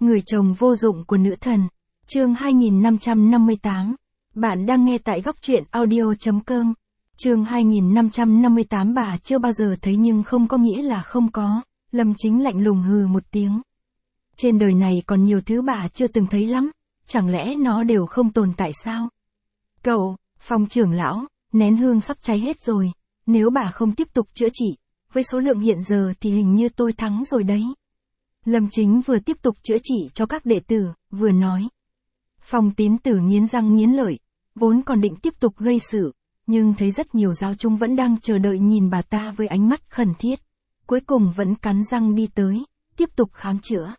Người chồng vô dụng của nữ thần. Chương 2558. Bạn đang nghe tại góc truyện audio.com. Chương 2558. Bà chưa bao giờ thấy nhưng không có nghĩa là không có. Lâm Chính lạnh lùng hừ một tiếng. Trên đời này còn nhiều thứ bà chưa từng thấy lắm. Chẳng lẽ nó đều không tồn tại sao? Cậu, Phong trưởng lão, nén hương sắp cháy hết rồi. Nếu bà không tiếp tục chữa trị, với số lượng hiện giờ thì hình như tôi thắng rồi đấy. Lâm Chính vừa tiếp tục chữa trị cho các đệ tử, vừa nói. Phong Tín Tử nghiến răng nghiến lợi, vốn còn định tiếp tục gây sự, nhưng thấy rất nhiều giáo chúng vẫn đang chờ đợi nhìn bà ta với ánh mắt khẩn thiết. Cuối cùng vẫn cắn răng đi tới, tiếp tục khám chữa.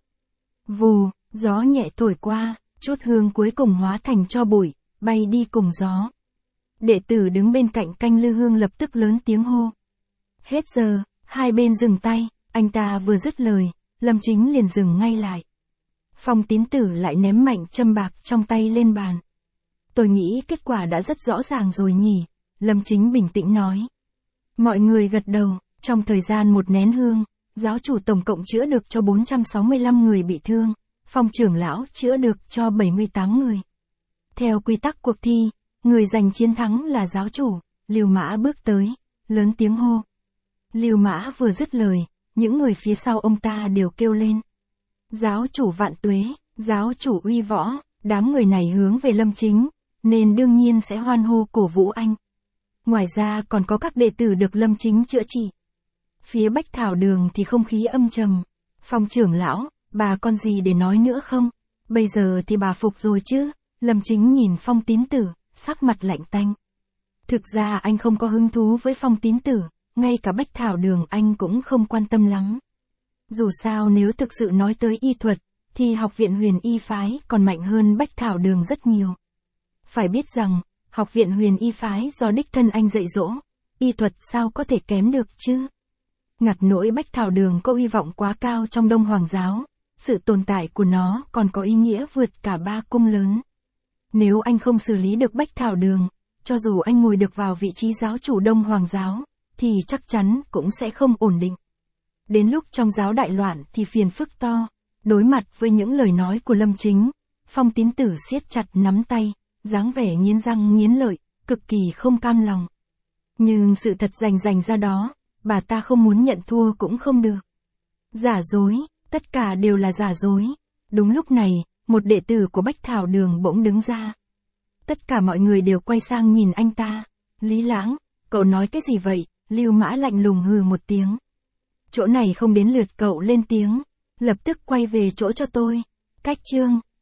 Vù, gió nhẹ thổi qua, chút hương cuối cùng hóa thành tro bụi, bay đi cùng gió. Đệ tử đứng bên cạnh canh lư hương lập tức lớn tiếng hô. Hết giờ, hai bên dừng tay, anh ta vừa dứt lời, Lâm Chính liền dừng ngay lại. Phong Tín Tử lại ném mạnh châm bạc trong tay lên bàn. Tôi nghĩ kết quả đã rất rõ ràng rồi nhỉ, Lâm Chính bình tĩnh nói. Mọi người gật đầu, trong thời gian một nén hương, giáo chủ tổng cộng chữa được cho 465 người bị thương, Phong trưởng lão chữa được cho 78 người. Theo quy tắc cuộc thi, người giành chiến thắng là giáo chủ. Lưu Mã bước tới, lớn tiếng hô. Lưu Mã vừa dứt lời, những người phía sau ông ta đều kêu lên. Giáo chủ vạn tuế, giáo chủ uy võ, đám người này hướng về Lâm Chính, nên đương nhiên sẽ hoan hô cổ vũ anh. Ngoài ra còn có các đệ tử được Lâm Chính chữa trị. Phía Bách Thảo Đường thì không khí âm trầm. Phong trưởng lão, bà còn gì để nói nữa không? Bây giờ thì bà phục rồi chứ? Lâm Chính nhìn Phong Tín Tử, sắc mặt lạnh tanh. Thực ra anh không có hứng thú với Phong Tín Tử, ngay cả Bách Thảo Đường anh cũng không quan tâm lắm. Dù sao nếu thực sự nói tới y thuật, thì học viện Huyền Y Phái còn mạnh hơn Bách Thảo Đường rất nhiều. Phải biết rằng, học viện Huyền Y Phái do đích thân anh dạy dỗ, y thuật sao có thể kém được chứ? Ngặt nỗi Bách Thảo Đường có uy vọng quá cao trong Đông Hoàng giáo, sự tồn tại của nó còn có ý nghĩa vượt cả ba cung lớn. Nếu anh không xử lý được Bách Thảo Đường, cho dù anh ngồi được vào vị trí giáo chủ Đông Hoàng giáo, thì chắc chắn cũng sẽ không ổn định. Đến lúc trong giáo đại loạn thì phiền phức to. Đối mặt với những lời nói của Lâm Chính, Phong Tín Tử siết chặt nắm tay, dáng vẻ nghiến răng nghiến lợi, cực kỳ không cam lòng. Nhưng sự thật rành ra đó, bà ta không muốn nhận thua cũng không được. Giả dối, tất cả đều là giả dối. Đúng lúc này, một đệ tử của Bách Thảo Đường bỗng đứng ra. Tất cả mọi người đều quay sang nhìn anh ta. Lý Lãng, cậu nói cái gì vậy? Lưu Mã lạnh lùng hừ một tiếng. Chỗ này không đến lượt cậu lên tiếng, lập tức quay về chỗ cho tôi. Cách chương